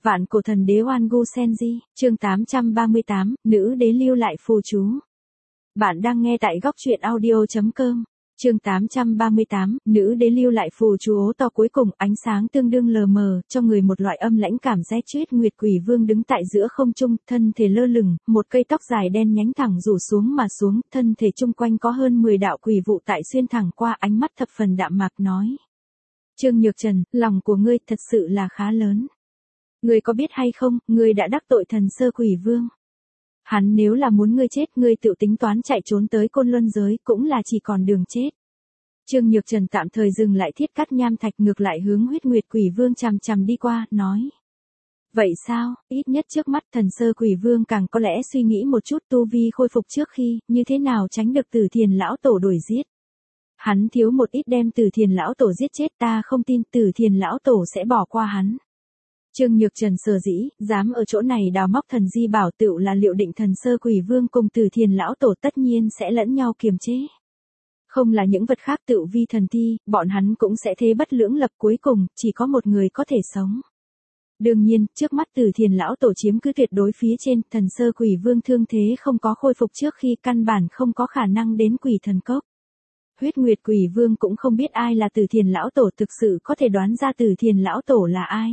Vạn cổ thần đế Oan Gu Senji, chương 838, nữ đế lưu lại phù chú. Bạn đang nghe tại góc truyện audio.com. Chương 838, nữ đế lưu lại phù chú ố to cuối cùng, ánh sáng tương đương lờ mờ, cho người một loại âm lãnh cảm giác. Chuyết Nguyệt Quỷ Vương đứng tại giữa không trung, thân thể lơ lửng, một cây tóc dài đen nhánh thẳng rủ xuống mà xuống, thân thể chung quanh có hơn 10 đạo quỷ vụ tại xuyên thẳng qua, ánh mắt thập phần đạm mạc nói. Trương Nhược Trần, lòng của ngươi thật sự là khá lớn. Ngươi có biết hay không, ngươi đã đắc tội thần sơ quỷ vương. Hắn nếu là muốn ngươi chết, ngươi tự tính toán chạy trốn tới Côn Luân giới, cũng là chỉ còn đường chết. Trương Nhược Trần tạm thời dừng lại thiết cắt nham thạch, ngược lại hướng Huyết Nguyệt Quỷ Vương chằm chằm đi qua, nói. Vậy sao, ít nhất trước mắt thần sơ quỷ vương càng có lẽ suy nghĩ một chút tu vi khôi phục trước khi, như thế nào tránh được Tử Thiền lão tổ đuổi giết. Hắn thiếu một ít đem Tử Thiền lão tổ giết chết, ta không tin Tử Thiền lão tổ sẽ bỏ qua hắn. Trương Nhược Trần sở dĩ, dám ở chỗ này đào móc thần di bảo tựu là liệu định thần sơ quỷ vương cùng Tử Thiền lão tổ tất nhiên sẽ lẫn nhau kiềm chế. Không là những vật khác tựu vi thần thi, bọn hắn cũng sẽ thế bất lưỡng lập, cuối cùng, chỉ có một người có thể sống. Đương nhiên, trước mắt Tử Thiền lão tổ chiếm cứ tuyệt đối phía trên, thần sơ quỷ vương thương thế không có khôi phục trước khi, căn bản không có khả năng đến quỷ thần cốc. Huyết Nguyệt Quỷ Vương cũng không biết ai là Tử Thiền lão tổ, thực sự có thể đoán ra Tử Thiền lão tổ là ai.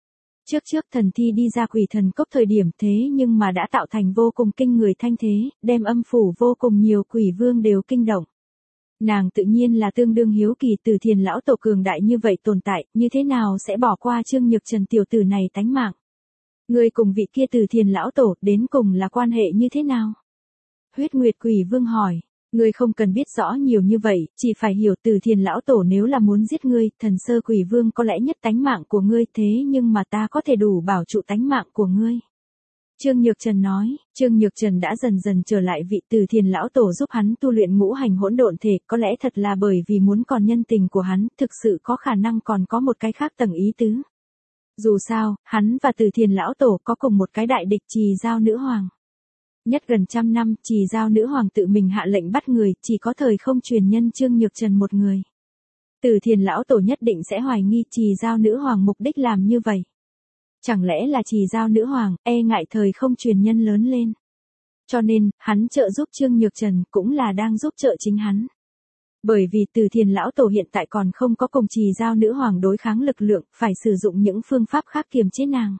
Trước thần thi đi ra quỷ thần cốc thời điểm thế nhưng mà đã tạo thành vô cùng kinh người thanh thế, đem âm phủ vô cùng nhiều quỷ vương đều kinh động. Nàng tự nhiên là tương đương hiếu kỳ Tử Thiền lão tổ cường đại như vậy tồn tại, như thế nào sẽ bỏ qua Trương Nhược Trần tiểu tử này tánh mạng. Người cùng vị kia Tử Thiền lão tổ đến cùng là quan hệ như thế nào? Huyết Nguyệt Quỷ Vương hỏi. Ngươi không cần biết rõ nhiều như vậy, chỉ phải hiểu Tử Thiền lão tổ nếu là muốn giết ngươi, thần sơ quỷ vương có lẽ nhất tánh mạng của ngươi, thế nhưng mà ta có thể đủ bảo trụ tánh mạng của ngươi. Trương Nhược Trần nói, Trương Nhược Trần đã dần dần trở lại vị Tử Thiền lão tổ giúp hắn tu luyện ngũ hành hỗn độn thể, có lẽ thật là bởi vì muốn còn nhân tình của hắn, thực sự có khả năng còn có một cái khác tầng ý tứ. Dù sao, hắn và Tử Thiền lão tổ có cùng một cái đại địch Trì Giao nữ hoàng. Nhất gần 100 năm, Trì Giao nữ hoàng tự mình hạ lệnh bắt người, chỉ có thời không truyền nhân Trương Nhược Trần một người. Tử Thiền lão tổ nhất định sẽ hoài nghi Trì Giao nữ hoàng mục đích làm như vậy. Chẳng lẽ là Trì Giao nữ hoàng e ngại thời không truyền nhân lớn lên. Cho nên, hắn trợ giúp Trương Nhược Trần cũng là đang giúp trợ chính hắn. Bởi vì Tử Thiền lão tổ hiện tại còn không có cùng Trì Giao nữ hoàng đối kháng lực lượng, phải sử dụng những phương pháp khác kiềm chế nàng.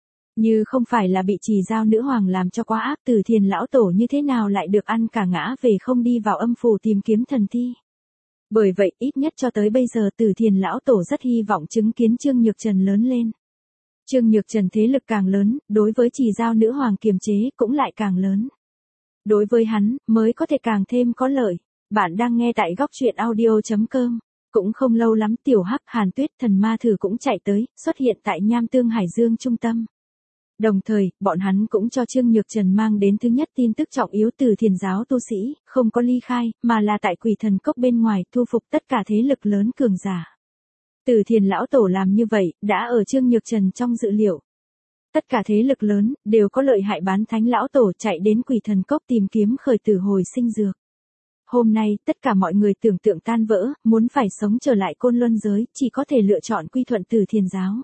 Như không phải là bị Trì Giao nữ hoàng làm cho quá ác, Tử Thiền lão tổ như thế nào lại được ăn cả ngã về không đi vào âm phủ tìm kiếm thần thi. Bởi vậy, ít nhất cho tới bây giờ Tử Thiền lão tổ rất hy vọng chứng kiến Trương Nhược Trần lớn lên. Trương Nhược Trần thế lực càng lớn, đối với Trì Giao nữ hoàng kiềm chế cũng lại càng lớn. Đối với hắn, mới có thể càng thêm có lợi. Bạn đang nghe tại góc truyện audio.com. Cũng không lâu lắm Tiểu Hắc, Hàn Tuyết, Thần Ma Thử cũng chạy tới, xuất hiện tại Nham Tương Hải Dương trung tâm. Đồng thời, bọn hắn cũng cho Trương Nhược Trần mang đến thứ nhất tin tức trọng yếu từ Thiền giáo tu sĩ, không có ly khai, mà là tại quỷ thần cốc bên ngoài thu phục tất cả thế lực lớn cường giả. Tử Thiền lão tổ làm như vậy, đã ở Trương Nhược Trần trong dự liệu. Tất cả thế lực lớn, đều có lợi hại bán thánh lão tổ chạy đến quỷ thần cốc tìm kiếm khởi tử hồi sinh dược. Hôm nay, tất cả mọi người tưởng tượng tan vỡ, muốn phải sống trở lại Côn Luân giới, chỉ có thể lựa chọn quy thuận Tử Thiền giáo.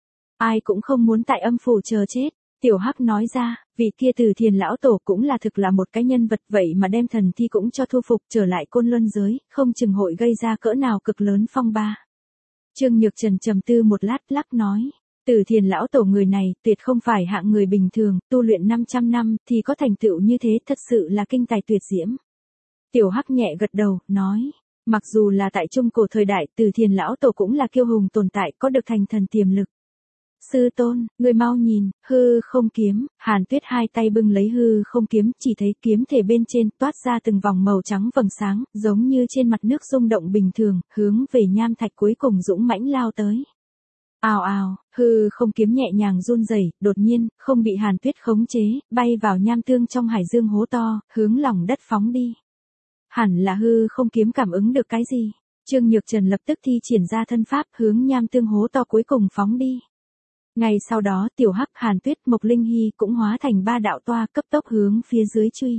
Ai cũng không muốn tại âm phủ chờ chết. Tiểu Hắc nói ra, vị kia Tử Thiền lão tổ cũng là thực là một cái nhân vật, vậy mà đem thần thi cũng cho thu phục trở lại Côn Luân giới, không chừng hội gây ra cỡ nào cực lớn phong ba. Trương Nhược Trần trầm tư một lát, lắc nói, Tử Thiền lão tổ người này tuyệt không phải hạng người bình thường, tu luyện 500 năm thì có thành tựu như thế, thật sự là kinh tài tuyệt diễm. Tiểu Hắc nhẹ gật đầu, nói, mặc dù là tại trung cổ thời đại, Tử Thiền lão tổ cũng là kiêu hùng tồn tại, có được thành thần tiềm lực. Sư tôn, người mau nhìn, hư không kiếm. Hàn Tuyết hai tay bưng lấy hư không kiếm, chỉ thấy kiếm thể bên trên toát ra từng vòng màu trắng vầng sáng, giống như trên mặt nước rung động bình thường, hướng về nham thạch cuối cùng dũng mãnh lao tới. Ào ào, hư không kiếm nhẹ nhàng run rẩy, đột nhiên, không bị Hàn Tuyết khống chế, bay vào nham tương trong hải dương hố to, hướng lòng đất phóng đi. Hẳn là hư không kiếm cảm ứng được cái gì? Trương Nhược Trần lập tức thi triển ra thân pháp hướng nham tương hố to cuối cùng phóng đi. Ngay sau đó Tiểu Hắc, Hàn Tuyết, Mộc Linh Hy cũng hóa thành ba đạo toa cấp tốc hướng phía dưới truy.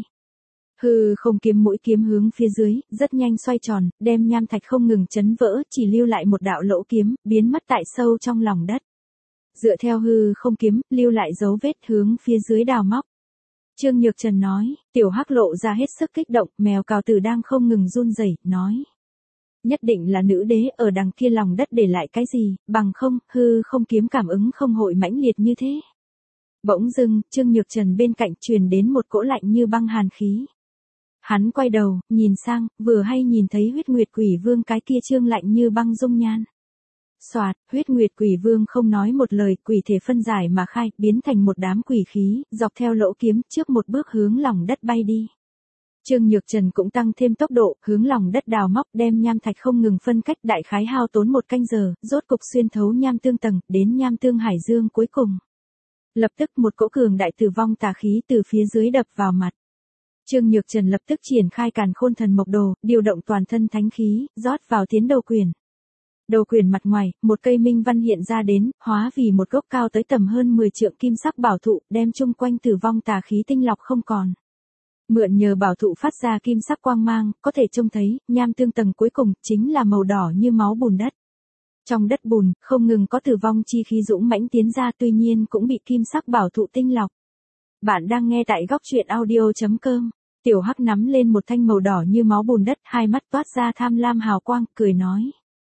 Hư không kiếm mũi kiếm hướng phía dưới, rất nhanh xoay tròn, đem nham thạch không ngừng chấn vỡ, chỉ lưu lại một đạo lỗ kiếm, biến mất tại sâu trong lòng đất. Dựa theo hư không kiếm, lưu lại dấu vết hướng phía dưới đào móc. Trương Nhược Trần nói, Tiểu Hắc lộ ra hết sức kích động, mèo cào tử đang không ngừng run rẩy, nói. Nhất định là nữ đế ở đằng kia lòng đất để lại cái gì, bằng không, hư không kiếm cảm ứng không hội mãnh liệt như thế. Bỗng dưng, Trương Nhược Trần bên cạnh truyền đến một cỗ lạnh như băng hàn khí. Hắn quay đầu, nhìn sang, vừa hay nhìn thấy huyết nguyệt quỷ vương cái kia trương lạnh như băng dung nhan. Soạt, huyết nguyệt quỷ vương không nói một lời, quỷ thể phân giải mà khai, biến thành một đám quỷ khí, dọc theo lỗ kiếm, trước một bước hướng lòng đất bay đi. Trương Nhược Trần cũng tăng thêm tốc độ, hướng lòng đất đào móc, đem nham thạch không ngừng phân cách, đại khái hao tốn 1 canh giờ, rốt cục xuyên thấu nham tương tầng, đến nham tương hải dương cuối cùng. Lập tức một cỗ cường đại tử vong tà khí từ phía dưới đập vào mặt. Trương Nhược Trần lập tức triển khai Càn Khôn Thần Mộc Đồ, điều động toàn thân thánh khí, rót vào tiến đầu quyền. Đầu quyền mặt ngoài, một cây minh văn hiện ra đến, hóa vì một gốc cao tới tầm hơn 10 trượng kim sắc bảo thụ, đem chung quanh tử vong tà khí tinh lọc không còn. Mượn nhờ bảo thụ phát ra kim sắc quang mang, có thể trông thấy, nham tương tầng cuối cùng, chính là màu đỏ như máu bùn đất. Trong đất bùn, không ngừng có tử vong chi khí dũng mãnh tiến ra, tuy nhiên cũng bị kim sắc bảo thụ tinh lọc. Bạn đang nghe tại góc truyện audio.com. Tiểu Hắc nắm lên một thanh màu đỏ như máu bùn đất, hai mắt toát ra tham lam hào quang, cười nói.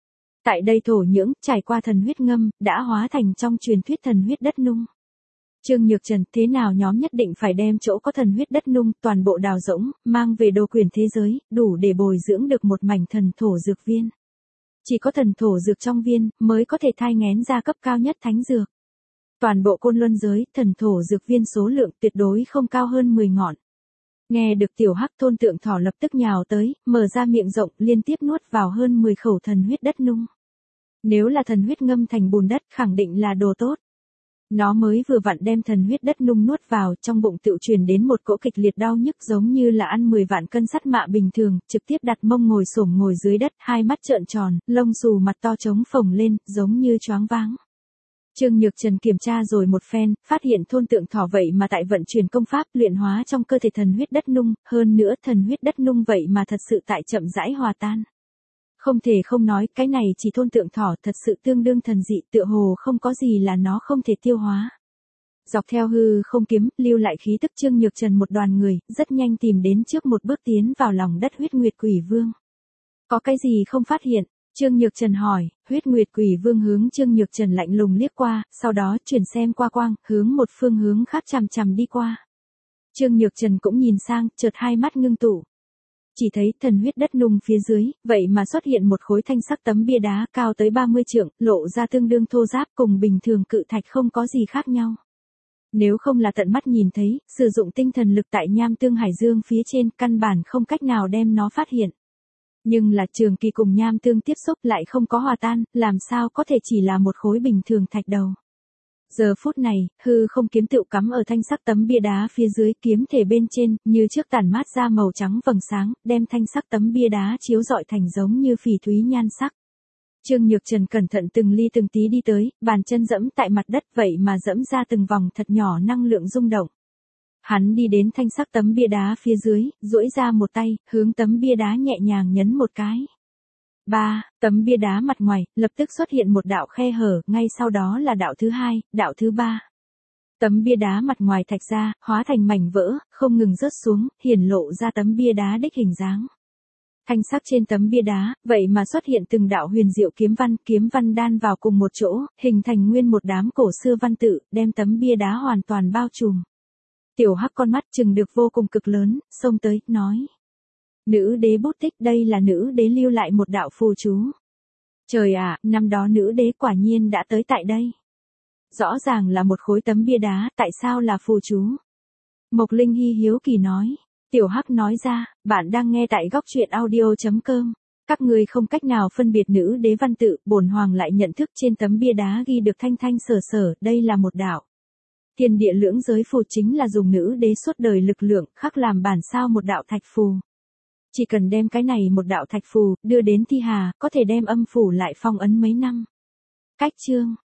Tại đây thổ nhưỡng, trải qua thần huyết ngâm, đã hóa thành trong truyền thuyết thần huyết đất nung. Trương Nhược Trần, thế nào nhóm nhất định phải đem chỗ có thần huyết đất nung, toàn bộ đào rỗng, mang về đồ quyền thế giới, đủ để bồi dưỡng được một mảnh thần thổ dược viên. Chỉ có thần thổ dược trong viên, mới có thể thai nghén ra cấp cao nhất thánh dược. Toàn bộ Côn Luân giới, thần thổ dược viên số lượng tuyệt đối không cao hơn 10 ngọn. Nghe được Tiểu Hắc, Thôn Tượng Thỏ lập tức nhào tới, mở ra miệng rộng, liên tiếp nuốt vào hơn 10 khẩu thần huyết đất nung. Nếu là thần huyết ngâm thành bùn đất, khẳng định là đồ tốt. Nó mới vừa vặn đem thần huyết đất nung nuốt vào, trong bụng tự truyền đến một cỗ kịch liệt đau nhức, giống như là ăn 10 vạn cân sắt mạ bình thường, trực tiếp đặt mông ngồi xổm ngồi dưới đất, hai mắt trợn tròn, lông xù mặt to trống phồng lên, giống như choáng váng. Trương Nhược Trần kiểm tra rồi một phen, phát hiện Thôn Tượng Thỏ vậy mà tại vận chuyển công pháp luyện hóa trong cơ thể thần huyết đất nung, hơn nữa thần huyết đất nung vậy mà thật sự tại chậm rãi hòa tan. Không thể không nói, cái này chỉ Thôn Tượng Thỏ thật sự tương đương thần dị, tựa hồ không có gì là nó không thể tiêu hóa. Dọc theo hư không kiếm, lưu lại khí tức, Trương Nhược Trần một đoàn người, rất nhanh tìm đến trước một bước tiến vào lòng đất huyết nguyệt quỷ vương. Có cái gì không phát hiện? Trương Nhược Trần hỏi, huyết nguyệt quỷ vương hướng Trương Nhược Trần lạnh lùng liếc qua, sau đó chuyển xem qua quang, hướng một phương hướng khác chằm chằm đi qua. Trương Nhược Trần cũng nhìn sang, chợt hai mắt ngưng tụ. Chỉ thấy thần huyết đất nung phía dưới, vậy mà xuất hiện một khối thanh sắc tấm bia đá cao tới 30 trượng, lộ ra tương đương thô ráp, cùng bình thường cự thạch không có gì khác nhau. Nếu không là tận mắt nhìn thấy, sử dụng tinh thần lực tại nham tương hải dương phía trên, căn bản không cách nào đem nó phát hiện. Nhưng là trường kỳ cùng nham tương tiếp xúc lại không có hòa tan, làm sao có thể chỉ là một khối bình thường thạch đầu. Giờ phút này, hư không kiếm tựu cắm ở thanh sắc tấm bia đá phía dưới, kiếm thể bên trên, như trước tản mát ra màu trắng vầng sáng, đem thanh sắc tấm bia đá chiếu rọi thành giống như phỉ thúy nhan sắc. Trương Nhược Trần cẩn thận từng ly từng tí đi tới, bàn chân dẫm tại mặt đất, vậy mà dẫm ra từng vòng thật nhỏ năng lượng rung động. Hắn đi đến thanh sắc tấm bia đá phía dưới, duỗi ra một tay, hướng tấm bia đá nhẹ nhàng nhấn một cái. Tấm bia đá mặt ngoài, lập tức xuất hiện một đạo khe hở, ngay sau đó là đạo thứ hai, đạo thứ ba. Tấm bia đá mặt ngoài thạch ra, hóa thành mảnh vỡ, không ngừng rớt xuống, hiển lộ ra tấm bia đá đích hình dáng. Thanh sắc trên tấm bia đá, vậy mà xuất hiện từng đạo huyền diệu kiếm văn đan vào cùng một chỗ, hình thành nguyên một đám cổ xưa văn tự, đem tấm bia đá hoàn toàn bao trùm. Tiểu Hắc con mắt chừng được vô cùng cực lớn, xông tới, nói. Nữ đế bút tích, đây là nữ đế lưu lại một đạo phù chú. Trời ạ, năm đó nữ đế quả nhiên đã tới tại đây. Rõ ràng là một khối tấm bia đá, tại sao là phù chú? Mộc Linh Hy hiếu kỳ nói. Tiểu Hắc nói ra, bạn đang nghe tại góc truyện audio.com. Các ngươi không cách nào phân biệt nữ đế văn tự, bổn hoàng lại nhận thức trên tấm bia đá ghi được thanh thanh sở sở, đây là một đạo. Thiên địa lưỡng giới phù chính là dùng nữ đế suốt đời lực lượng, khắc làm bản sao một đạo thạch phù. Chỉ cần đem cái này một đạo thạch phù, đưa đến Thi Hà, có thể đem âm phủ lại phong ấn mấy năm. Cách chương.